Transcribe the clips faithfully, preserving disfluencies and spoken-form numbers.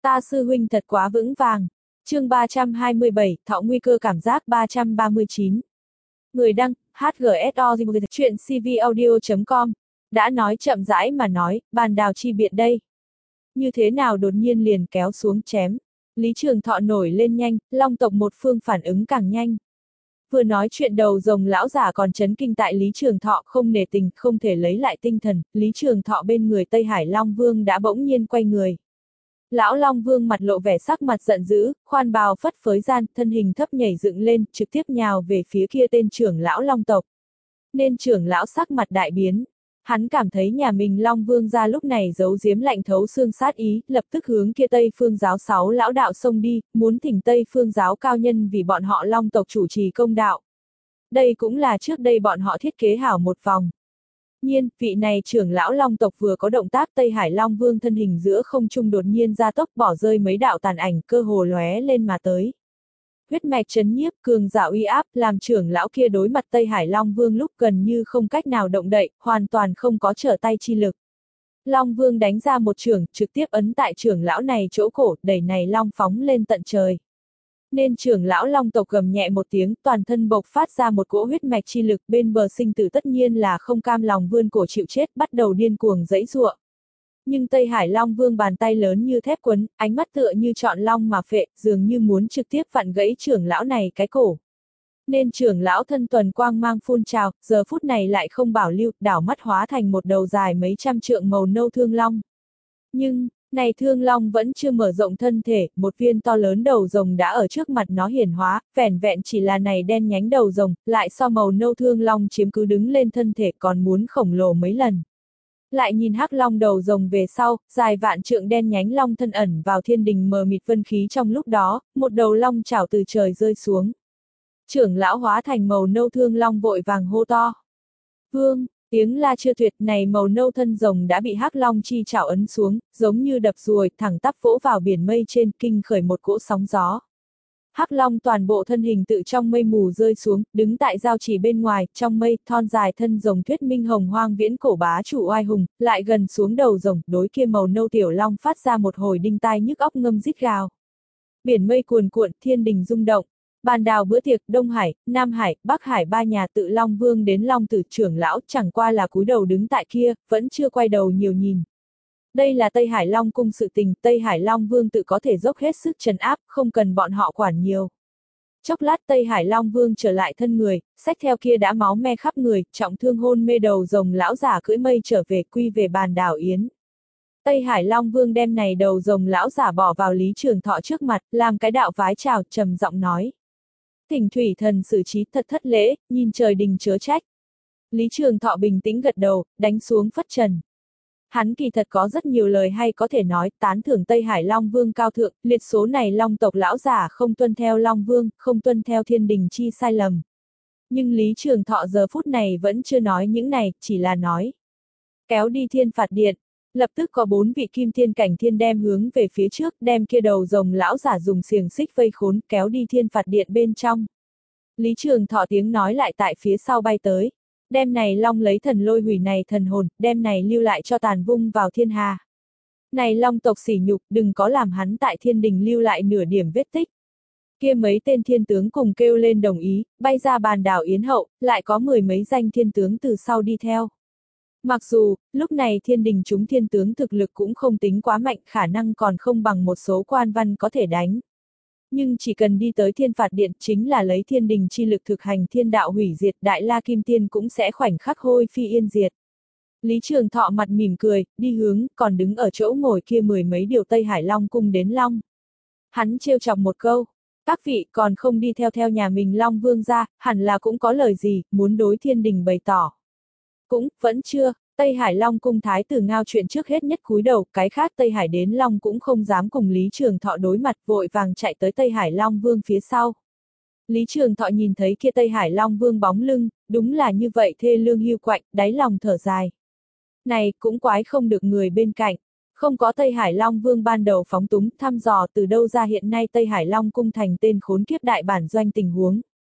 Ta sư huynh thật quá vững vàng. Chương ba trăm hai mươi bảy, Thọ nguy cơ cảm giác ba trăm ba mươi chín. Người đăng, hát giê ét o chuyện cvaudio chấm com. Đã nói chậm rãi mà nói, bàn đào chi biện đây. Như thế nào đột nhiên liền kéo xuống chém. Lý Trường Thọ nổi lên nhanh, Long tộc một phương phản ứng càng nhanh. Vừa nói chuyện đầu rồng lão giả còn chấn kinh tại Lý Trường Thọ không nể tình, không thể lấy lại tinh thần, Lý Trường Thọ bên người Tây Hải Long Vương đã bỗng nhiên quay người. Lão Long Vương mặt lộ vẻ sắc mặt giận dữ, khoan bào phất phới gian, thân hình thấp nhảy dựng lên, trực tiếp nhào về phía kia tên trưởng lão Long tộc. Nên trưởng lão sắc mặt đại biến. Hắn cảm thấy nhà mình Long Vương ra lúc này giấu giếm lạnh thấu xương sát ý, lập tức hướng kia Tây Phương giáo sáu lão đạo xông đi, muốn thỉnh Tây Phương giáo cao nhân vì bọn họ Long tộc chủ trì công đạo. Đây cũng là trước đây bọn họ thiết kế hảo một vòng. Nhiên, vị này trưởng lão Long tộc vừa có động tác, Tây Hải Long Vương thân hình giữa không trung đột nhiên ra tốc bỏ rơi mấy đạo tàn ảnh, cơ hồ lóe lên mà tới. Huyết mạch chấn nhiếp, cường giả uy áp, làm trưởng lão kia đối mặt Tây Hải Long Vương lúc gần như không cách nào động đậy, hoàn toàn không có trở tay chi lực. Long Vương đánh ra một chưởng, trực tiếp ấn tại trưởng lão này chỗ cổ, đẩy này long phóng lên tận trời. Nên trưởng lão Long tộc gầm nhẹ một tiếng, toàn thân bộc phát ra một cỗ huyết mạch chi lực, bên bờ sinh tử tất nhiên là không cam lòng vươn cổ chịu chết, bắt đầu điên cuồng giãy giụa. Nhưng Tây Hải Long Vương bàn tay lớn như thép quấn, ánh mắt tựa như chọn long mà phệ, dường như muốn trực tiếp vặn gãy trưởng lão này cái cổ. Nên trưởng lão thân tuần quang mang phun trào, giờ phút này lại không bảo lưu, đảo mắt hóa thành một đầu dài mấy trăm trượng màu nâu thương long. Nhưng, này thương long vẫn chưa mở rộng thân thể, một viên to lớn đầu rồng đã ở trước mặt nó hiển hóa, vẻn vẹn chỉ là này đen nhánh đầu rồng, lại so màu nâu thương long chiếm cứ đứng lên thân thể còn muốn khổng lồ mấy lần. Lại nhìn hắc long đầu rồng về sau, dài vạn trượng đen nhánh long thân ẩn vào thiên đình mờ mịt vân khí trong lúc đó, một đầu long chảo từ trời rơi xuống. Trưởng lão hóa thành màu nâu thương long vội vàng hô to. Vương! Tiếng la chưa tuyệt, này màu nâu thân rồng đã bị hắc long chi chảo ấn xuống, giống như đập ruồi, thẳng tắp vỗ vào biển mây trên, kinh khởi một cỗ sóng gió. Hắc long toàn bộ thân hình tự trong mây mù rơi xuống, đứng tại giao chỉ bên ngoài, trong mây, thon dài thân rồng thuyết minh hồng hoang viễn cổ bá chủ oai hùng, lại gần xuống đầu rồng, đối kia màu nâu tiểu long phát ra một hồi đinh tai nhức óc ngâm rít gào. Biển mây cuồn cuộn, thiên đình rung động. Bàn đào bữa tiệc, Đông Hải, Nam Hải, Bắc Hải ba nhà tự Long Vương đến Long Tử trưởng lão chẳng qua là cúi đầu đứng tại kia, vẫn chưa quay đầu nhiều nhìn. Đây là Tây Hải Long cung sự tình, Tây Hải Long Vương tự có thể dốc hết sức trấn áp, không cần bọn họ quản nhiều. Chốc lát Tây Hải Long Vương trở lại thân người, xách theo kia đã máu me khắp người, trọng thương hôn mê đầu rồng lão giả cưỡi mây trở về quy về bàn đảo yến. Tây Hải Long Vương đem này đầu rồng lão giả bỏ vào Lý Trường Thọ trước mặt, làm cái đạo vái chào, trầm giọng nói. Thỉnh thủy thần xử trí thật thất lễ, nhìn trời đình chớ trách. Lý Trường Thọ bình tĩnh gật đầu, đánh xuống phất trần. Hắn kỳ thật có rất nhiều lời hay có thể nói, tán thưởng Tây Hải Long Vương cao thượng, liệt số này Long tộc lão giả không tuân theo Long Vương, không tuân theo thiên đình chi sai lầm. Nhưng Lý Trường Thọ giờ phút này vẫn chưa nói những này, chỉ là nói. Kéo đi thiên phạt điện. Lập tức có bốn vị kim thiên cảnh thiên đem hướng về phía trước, đem kia đầu rồng lão giả dùng xiềng xích vây khốn, kéo đi thiên phạt điện bên trong. Lý Trường Thọ tiếng nói lại tại phía sau bay tới. Đem này long lấy thần lôi hủy này thần hồn, đem này lưu lại cho tàn vung vào thiên hà. Này long tộc sỉ nhục, đừng có làm hắn tại thiên đình lưu lại nửa điểm vết tích. Kia mấy tên thiên tướng cùng kêu lên đồng ý, bay ra bàn đảo yến hậu, lại có mười mấy danh thiên tướng từ sau đi theo. Mặc dù, lúc này thiên đình chúng thiên tướng thực lực cũng không tính quá mạnh, khả năng còn không bằng một số quan văn có thể đánh. Nhưng chỉ cần đi tới thiên phạt điện chính là lấy thiên đình chi lực thực hành thiên đạo hủy diệt, đại la kim tiên cũng sẽ khoảnh khắc hôi phi yên diệt. Lý Trường Thọ mặt mỉm cười, đi hướng, còn đứng ở chỗ ngồi kia mười mấy điều Tây Hải Long cung đến Long. Hắn trêu chọc một câu, các vị còn không đi theo theo nhà mình Long Vương ra, hẳn là cũng có lời gì, muốn đối thiên đình bày tỏ. Cũng, vẫn chưa, Tây Hải Long cung thái tử ngao chuyện trước hết nhất cúi đầu, cái khác Tây Hải đến Long cũng không dám cùng Lý Trường Thọ đối mặt, vội vàng chạy tới Tây Hải Long Vương phía sau. Lý Trường Thọ nhìn thấy kia Tây Hải Long Vương bóng lưng, đúng là như vậy thê lương hiu quạnh, đáy lòng thở dài. Này, cũng quái không được người bên cạnh, không có Tây Hải Long Vương ban đầu phóng túng thăm dò từ đâu ra hiện nay Tây Hải Long cung thành tên khốn kiếp đại bản doanh tình huống.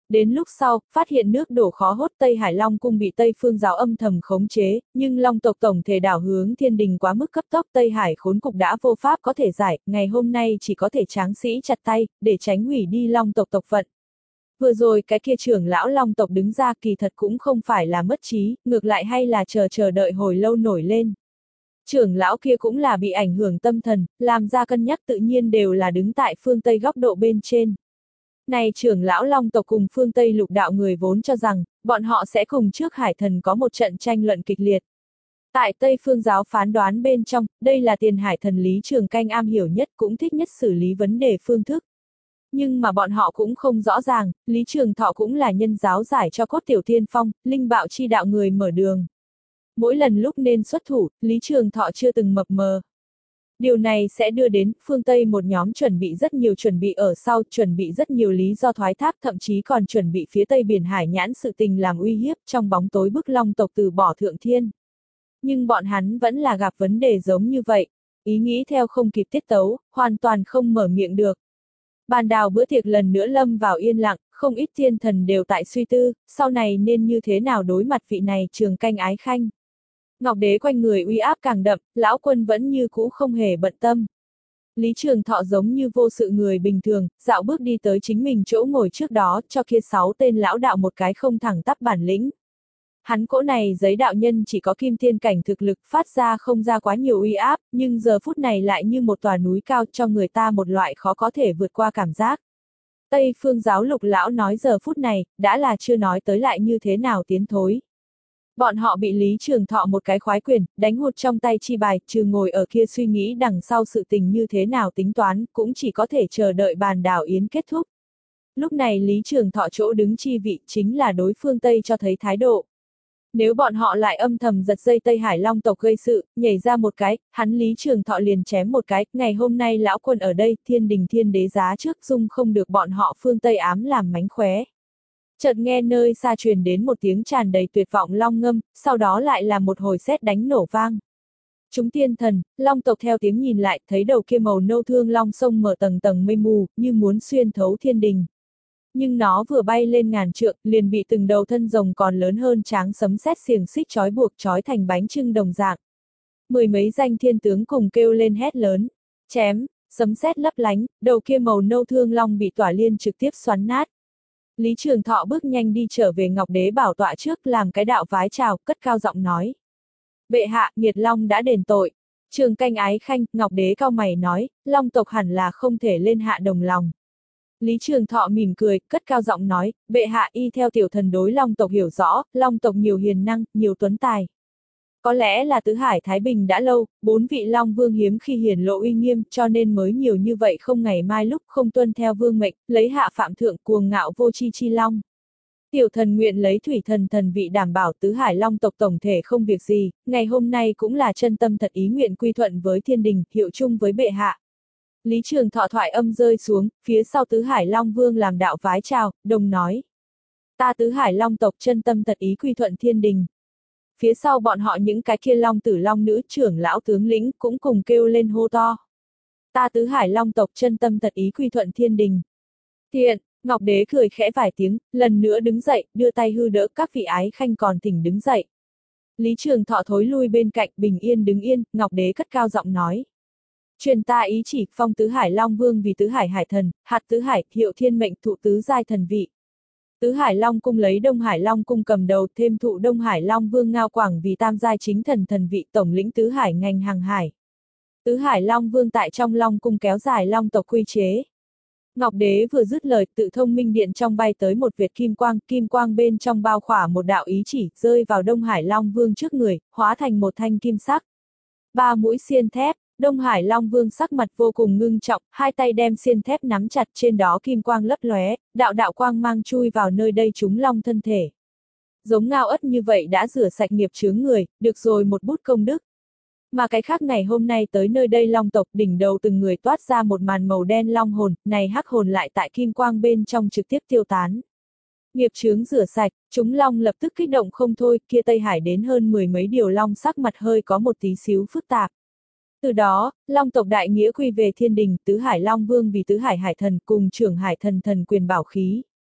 Đến lúc sau, phát hiện nước đổ khó hốt, Tây Hải Long cung bị Tây Phương giáo âm thầm khống chế, nhưng Long tộc tổng thể đảo hướng thiên đình quá mức cấp tốc, Tây Hải khốn cục đã vô pháp có thể giải, ngày hôm nay chỉ có thể tráng sĩ chặt tay, để tránh hủy đi Long tộc tộc phận. Vừa rồi cái kia trưởng lão Long tộc đứng ra kỳ thật cũng không phải là mất trí, ngược lại hay là chờ chờ đợi hồi lâu nổi lên. Trưởng lão kia cũng là bị ảnh hưởng tâm thần, làm ra cân nhắc tự nhiên đều là đứng tại phương Tây góc độ bên trên. Này trưởng lão Long tộc cùng phương Tây lục đạo người vốn cho rằng, bọn họ sẽ cùng trước hải thần có một trận tranh luận kịch liệt. Tại Tây phương giáo phán đoán bên trong, đây là tiền hải thần Lý Trường Canh am hiểu nhất cũng thích nhất xử lý vấn đề phương thức. Nhưng mà bọn họ cũng không rõ ràng, Lý Trường Thọ cũng là nhân giáo giải cho cốt tiểu thiên phong, linh bạo chi đạo người mở đường. Mỗi lần lúc nên xuất thủ, Lý Trường Thọ chưa từng mập mờ. Điều này sẽ đưa đến phương Tây một nhóm chuẩn bị rất nhiều chuẩn bị ở sau, chuẩn bị rất nhiều lý do thoái thác, thậm chí còn chuẩn bị phía Tây biển hải nhãn sự tình làm uy hiếp trong bóng tối bức Long tộc từ bỏ thượng thiên. Nhưng bọn hắn vẫn là gặp vấn đề giống như vậy, ý nghĩ theo không kịp tiết tấu, hoàn toàn không mở miệng được. Bàn đào bữa tiệc lần nữa lâm vào yên lặng, không ít thiên thần đều tại suy tư, sau này nên như thế nào đối mặt vị này Trường Canh ái khanh. Ngọc Đế quanh người uy áp càng đậm, lão quân vẫn như cũ không hề bận tâm. Lý Trường Thọ giống như vô sự người bình thường, dạo bước đi tới chính mình chỗ ngồi trước đó, cho kia sáu tên lão đạo một cái không thẳng tắp bản lĩnh. Hắn cỗ này giấy đạo nhân chỉ có kim thiên cảnh thực lực, phát ra không ra quá nhiều uy áp, nhưng giờ phút này lại như một tòa núi cao, cho người ta một loại khó có thể vượt qua cảm giác. Tây phương giáo lục lão nói giờ phút này, đã là chưa nói tới lại như thế nào tiến thối. Bọn họ bị Lý Trường Thọ một cái khoái quyền, đánh hụt trong tay chi bài, trừ ngồi ở kia suy nghĩ đằng sau sự tình như thế nào tính toán, cũng chỉ có thể chờ đợi bàn đảo yến kết thúc. Lúc này Lý Trường Thọ chỗ đứng chi vị chính là đối phương Tây cho thấy thái độ. Nếu bọn họ lại âm thầm giật dây Tây Hải Long tộc gây sự, nhảy ra một cái, hắn Lý Trường Thọ liền chém một cái, ngày hôm nay lão quân ở đây, thiên đình thiên đế giá trước dung không được bọn họ phương Tây ám làm mánh khóe. Chợt nghe nơi xa truyền đến một tiếng tràn đầy tuyệt vọng long ngâm, sau đó lại là một hồi sét đánh nổ vang. Chúng tiên thần, Long tộc theo tiếng nhìn lại, thấy đầu kia màu nâu thương long sông mở tầng tầng mây mù, như muốn xuyên thấu thiên đình. Nhưng nó vừa bay lên ngàn trượng, liền bị từng đầu thân rồng còn lớn hơn tráng sấm sét xiềng xích trói buộc trói thành bánh trưng đồng dạng. Mười mấy danh thiên tướng cùng kêu lên hét lớn, chém, sấm sét lấp lánh, đầu kia màu nâu thương long bị tỏa liên trực tiếp xoắn nát. Lý Trường Thọ bước nhanh đi trở về Ngọc Đế bảo tọa trước làm cái đạo vái chào, cất cao giọng nói. Bệ hạ, nghiệt long đã đền tội. Trường Canh ái khanh, Ngọc Đế cao mày nói, Long tộc hẳn là không thể lên hạ đồng lòng. Lý Trường Thọ mỉm cười, cất cao giọng nói, bệ hạ y theo tiểu thần đối Long tộc hiểu rõ, Long tộc nhiều hiền năng, nhiều tuấn tài. Có lẽ là tứ hải Thái Bình đã lâu, bốn vị Long Vương hiếm khi hiển lộ uy nghiêm, cho nên mới nhiều như vậy không ngày mai lúc không tuân theo vương mệnh, lấy hạ phạm thượng cuồng ngạo vô chi chi Long. Tiểu thần nguyện lấy thủy thần thần vị đảm bảo tứ hải Long tộc tổng thể không việc gì, ngày hôm nay cũng là chân tâm thật ý nguyện quy thuận với thiên đình, hiệu chung với bệ hạ. Lý Trường Thọ thoại âm rơi xuống, phía sau tứ hải Long Vương làm đạo vái chào, đồng nói. Ta tứ hải Long tộc chân tâm thật ý quy thuận thiên đình. Phía sau bọn họ những cái kia Long tử Long nữ trưởng lão tướng lĩnh cũng cùng kêu lên hô to. Ta tứ hải Long tộc chân tâm thật ý quy thuận thiên đình. Thiện, Ngọc Đế cười khẽ vài tiếng, lần nữa đứng dậy, đưa tay hư đỡ các vị ái khanh còn thỉnh đứng dậy. Lý Trường Thọ thối lui bên cạnh, bình yên đứng yên, Ngọc Đế cất cao giọng nói. Truyền ta ý chỉ, phong tứ hải Long Vương vì tứ hải hải thần, hạt tứ hải, hiệu thiên mệnh thụ tứ giai thần vị. Tứ Hải Long Cung lấy Đông Hải Long Cung cầm đầu, thêm thụ Đông Hải Long Vương Ngao Quảng vì tam giai chính thần thần vị, tổng lĩnh tứ hải ngành hàng hải. Tứ Hải Long Vương tại trong Long Cung kéo dài Long tộc quy chế. Ngọc Đế vừa dứt lời, tự thông minh điện trong bay tới một việt kim quang, kim quang bên trong bao khỏa một đạo ý chỉ, rơi vào Đông Hải Long Vương trước người, hóa thành một thanh kim sắc. Ba mũi xiên thép. Đông Hải Long Vương sắc mặt vô cùng ngưng trọng, hai tay đem xiên thép nắm chặt, trên đó kim quang lấp lóe, đạo đạo quang mang chui vào nơi đây chúng long thân thể. Giống Ngao Ất như vậy đã rửa sạch nghiệp chướng người, được rồi một bút công đức. Mà cái khác ngày hôm nay tới nơi đây Long tộc đỉnh đầu từng người toát ra một màn màu đen long hồn, này hắc hồn lại tại kim quang bên trong trực tiếp tiêu tán. Nghiệp chướng rửa sạch, chúng long lập tức kích động không thôi, kia Tây Hải đến hơn mười mấy điều long sắc mặt hơi có một tí xíu phức tạp. Từ đó, Long tộc đại nghĩa quy về thiên đình, tứ hải Long Vương vì tứ hải hải thần cùng trưởng hải thần thần quyền bảo khí.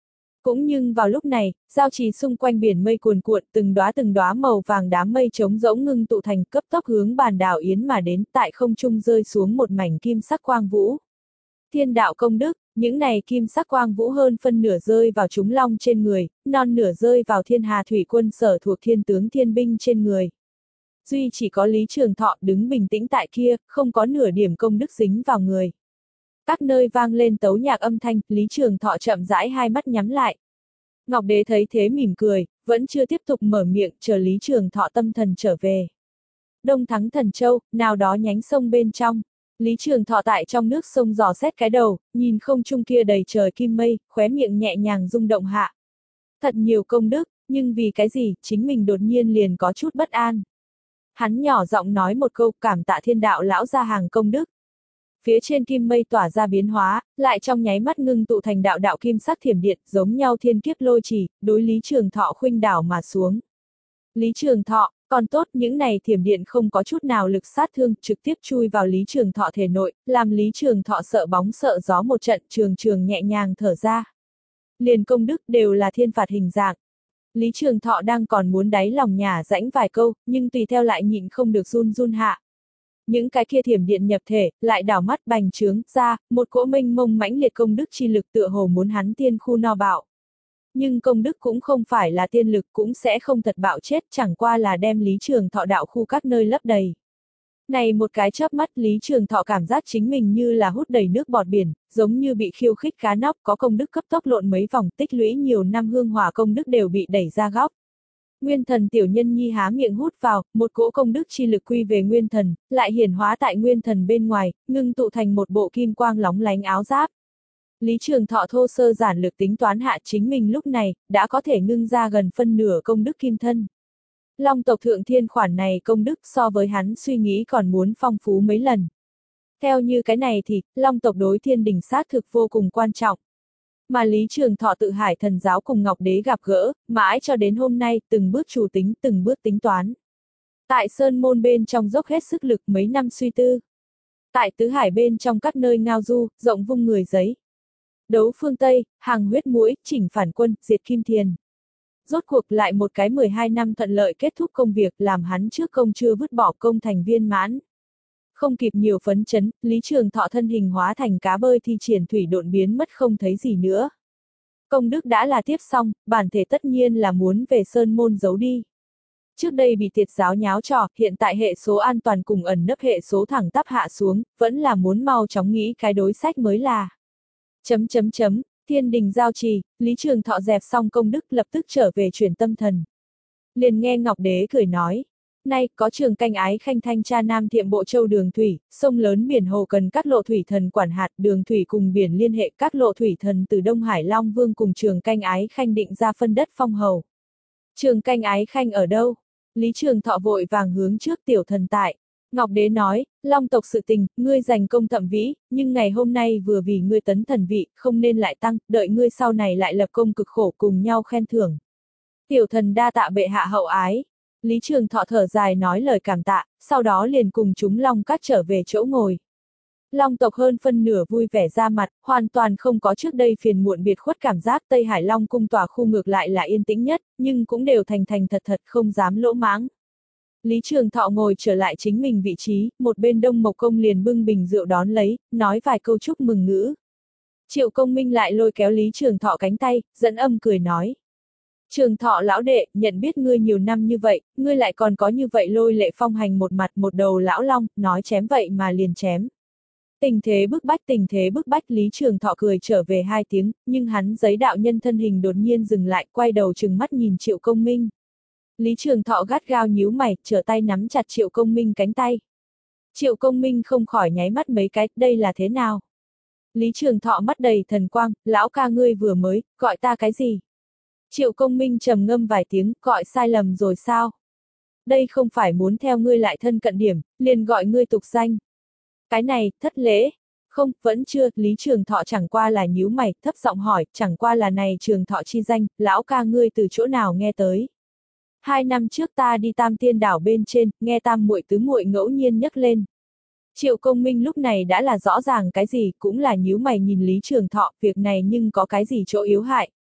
Cũng nhưng vào lúc này, giao trì xung quanh biển mây cuồn cuộn, từng đóa từng đóa màu vàng đám mây trống rỗng ngưng tụ thành cấp tốc hướng bàn đảo Yến mà đến, tại không trung rơi xuống một mảnh kim sắc quang vũ. Thiên đạo công đức, những này kim sắc quang vũ hơn phân nửa rơi vào chúng long trên người, non nửa rơi vào thiên hà thủy quân sở thuộc thiên tướng thiên binh trên người. Duy chỉ có Lý Trường Thọ đứng bình tĩnh tại kia, không có nửa điểm công đức dính vào người. Các nơi vang lên tấu nhạc âm thanh, Lý Trường Thọ chậm rãi hai mắt nhắm lại. Ngọc Đế thấy thế mỉm cười, vẫn chưa tiếp tục mở miệng, chờ Lý Trường Thọ tâm thần trở về. Đông Thắng Thần Châu, nào đó nhánh sông bên trong. Lý Trường Thọ tại trong nước sông dò xét cái đầu, nhìn không trung kia đầy trời kim mây, khóe miệng nhẹ nhàng rung động hạ. Thật nhiều công đức, nhưng vì cái gì, chính mình đột nhiên liền có chút bất an. Hắn nhỏ giọng nói một câu, cảm tạ thiên đạo lão ra hàng công đức. Phía trên kim mây tỏa ra biến hóa, lại trong nháy mắt ngưng tụ thành đạo đạo kim sắc thiểm điện, giống nhau thiên kiếp lôi chỉ, đối Lý Trường Thọ khuynh đảo mà xuống. Lý Trường Thọ, còn tốt những này thiểm điện không có chút nào lực sát thương, trực tiếp chui vào Lý Trường Thọ thể nội, làm Lý Trường Thọ sợ bóng sợ gió một trận, trường trường nhẹ nhàng thở ra. Liền công đức đều là thiên phạt hình dạng. Lý Trường Thọ đang còn muốn đáy lòng nhả rãnh vài câu, nhưng tùy theo lại nhịn không được run run hạ. Những cái kia thiểm điện nhập thể, lại đảo mắt bành trướng ra, một cỗ mênh mông mãnh liệt công đức chi lực tựa hồ muốn hắn tiên khu no bạo. Nhưng công đức cũng không phải là tiên lực, cũng sẽ không thật bạo chết, chẳng qua là đem Lý Trường Thọ đạo khu các nơi lấp đầy. Này một cái chớp mắt, Lý Trường Thọ cảm giác chính mình như là hút đầy nước bọt biển, giống như bị khiêu khích cá nóc, có công đức cấp tốc lộn mấy vòng, tích lũy nhiều năm hương hỏa công đức đều bị đẩy ra góc. Nguyên thần tiểu nhân nhi há miệng hút vào, một cỗ công đức chi lực quy về nguyên thần, lại hiển hóa tại nguyên thần bên ngoài, ngưng tụ thành một bộ kim quang lóng lánh áo giáp. Lý Trường Thọ thô sơ giản lược tính toán hạ chính mình lúc này, đã có thể ngưng ra gần phân nửa công đức kim thân. Long tộc thượng thiên khoản này công đức so với hắn suy nghĩ còn muốn phong phú mấy lần. Theo như cái này thì, Long tộc đối thiên đình xác thực vô cùng quan trọng. Mà Lý Trường Thọ tự Hải Thần giáo cùng Ngọc Đế gặp gỡ, mãi cho đến hôm nay, từng bước chủ tính, từng bước tính toán. Tại Sơn Môn bên trong dốc hết sức lực mấy năm suy tư. Tại Tứ Hải bên trong các nơi ngao du, rộng vung người giấy. Đấu phương Tây, hàng huyết mũi, chỉnh phản quân, diệt kim thiền. Rốt cuộc lại một cái mười hai năm thuận lợi kết thúc công việc, làm hắn trước công chưa vứt bỏ công thành viên mãn. Không kịp nhiều phấn chấn, Lý Trường Thọ thân hình hóa thành cá bơi thi triển thủy độn biến mất không thấy gì nữa. Công đức đã là tiếp xong, bản thể tất nhiên là muốn về Sơn Môn giấu đi. Trước đây bị Tiệt giáo nháo trò, hiện tại hệ số an toàn cùng ẩn nấp hệ số thẳng tắp hạ xuống, vẫn là muốn mau chóng nghĩ cái đối sách mới là. Chấm chấm chấm, thiên đình giao trì, Lý Trường Thọ dẹp xong công đức lập tức trở về chuyển tâm thần. Liền nghe Ngọc Đế cười nói. Nay, có trường canh ái khanh thanh tra nam thiệm bộ châu đường thủy, sông lớn biển hồ cần các lộ thủy thần quản hạt, đường thủy cùng biển liên hệ các lộ thủy thần từ Đông Hải Long Vương cùng trường canh ái khanh định ra phân đất phong hầu. Trường canh ái khanh ở đâu? Lý Trường Thọ vội vàng hướng trước tiểu thần tại. Ngọc Đế nói, Long tộc sự tình, ngươi giành công thậm vĩ, nhưng ngày hôm nay vừa vì ngươi tấn thần vị, không nên lại tăng, đợi ngươi sau này lại lập công cực khổ cùng nhau khen thưởng. Tiểu thần đa tạ bệ hạ hậu ái. Lý Trường Thọ thở dài nói lời cảm tạ, sau đó liền cùng chúng Long Các trở về chỗ ngồi. Long tộc hơn phân nửa vui vẻ ra mặt, hoàn toàn không có trước đây phiền muộn biệt khuất cảm giác. Tây Hải Long cung tòa khu ngược lại là yên tĩnh nhất, nhưng cũng đều thành thành thật thật không dám lỗ mãng. Lý Trường Thọ ngồi trở lại chính mình vị trí, một bên Đông Mộc Công liền bưng bình rượu đón lấy, nói vài câu chúc mừng ngữ. Triệu Công Minh lại lôi kéo Lý Trường Thọ cánh tay, dẫn âm cười nói. Trường Thọ lão đệ, nhận biết ngươi nhiều năm như vậy, ngươi lại còn có như vậy lôi lệ phong hành một mặt một đầu lão long, nói chém vậy mà liền chém. Tình thế bức bách tình thế bức bách Lý Trường Thọ cười trở về hai tiếng, nhưng hắn giấy đạo nhân thân hình đột nhiên dừng lại, quay đầu trừng mắt nhìn Triệu Công Minh. Lý Trường Thọ gắt gao nhíu mày, trở tay nắm chặt Triệu Công Minh cánh tay. Triệu Công Minh không khỏi nháy mắt mấy cái, đây là thế nào? Lý Trường Thọ mắt đầy thần quang, lão ca ngươi vừa mới, gọi ta cái gì? Triệu Công Minh trầm ngâm vài tiếng, gọi sai lầm rồi sao? Đây không phải muốn theo ngươi lại thân cận điểm, liền gọi ngươi tục danh. Cái này, thất lễ. Không, vẫn chưa, Lý Trường Thọ chẳng qua là nhíu mày, thấp giọng hỏi, chẳng qua là này Trường Thọ chi danh, lão ca ngươi từ chỗ nào nghe tới? Hai năm trước ta đi Tam Tiên đảo bên trên, nghe Tam muội tứ muội ngẫu nhiên nhắc lên. Triệu Công Minh lúc này đã là rõ ràng cái gì, cũng là nhíu mày nhìn Lý Trường Thọ, việc này nhưng có cái gì chỗ yếu hại.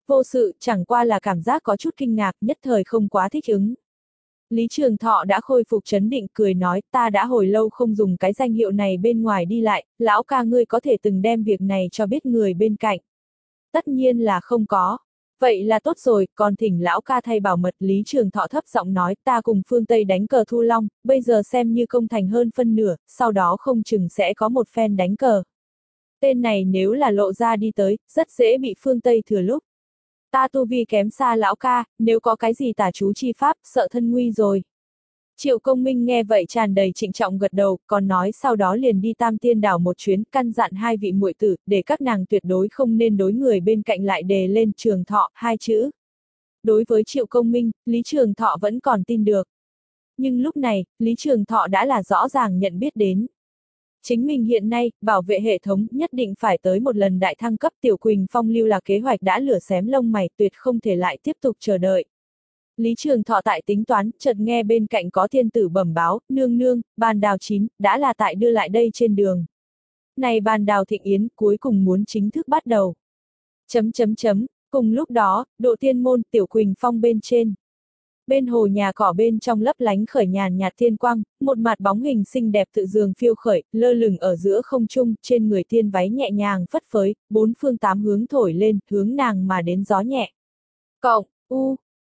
Vô sự, chẳng qua là cảm giác có chút kinh ngạc, nhất thời không quá thích ứng. Lý Trường Thọ đã khôi phục trấn định cười nói, ta đã hồi lâu không dùng cái danh hiệu này bên ngoài đi lại, lão ca ngươi có thể từng đem việc này cho biết người bên cạnh. Tất nhiên là không có. Vậy là tốt rồi, còn thỉnh lão ca thay bảo mật. Lý Trường Thọ thấp giọng nói, ta cùng phương Tây đánh cờ Thu Long, bây giờ xem như công thành hơn phân nửa, sau đó không chừng sẽ có một phen đánh cờ. Tên này nếu là lộ ra đi tới, rất dễ bị phương Tây thừa lúc. Ta tu vi kém xa lão ca, nếu có cái gì tà chú chi pháp, sợ thân nguy rồi. Triệu Công Minh nghe vậy tràn đầy trịnh trọng gật đầu, còn nói sau đó liền đi Tam Tiên đảo một chuyến, căn dặn hai vị muội tử, để các nàng tuyệt đối không nên đối người bên cạnh lại đề lên Trường Thọ, hai chữ. Đối với Triệu Công Minh, Lý Trường Thọ vẫn còn tin được. Nhưng lúc này, Lý Trường Thọ đã là rõ ràng nhận biết đến. Chính mình hiện nay, bảo vệ hệ thống, nhất định phải tới một lần đại thăng cấp. Tiểu Quỳnh Phong lưu là kế hoạch đã lửa xém lông mày, tuyệt không thể lại tiếp tục chờ đợi. Lý Trường Thọ tại tính toán, chợt nghe bên cạnh có thiên tử bẩm báo, nương nương, bàn đào chín, đã là tại đưa lại đây trên đường. Này bàn đào thịnh yến, cuối cùng muốn chính thức bắt đầu. Chấm chấm chấm, cùng lúc đó, độ tiên môn, Tiểu Quỳnh Phong bên trên. Bên hồ nhà cỏ bên trong lấp lánh khởi nhàn nhạt thiên quang, một mặt bóng hình xinh đẹp tự dường phiêu khởi, lơ lửng ở giữa không trung, trên người tiên váy nhẹ nhàng phất phới, bốn phương tám hướng thổi lên, hướng nàng mà đến gió nhẹ. Cộng, u,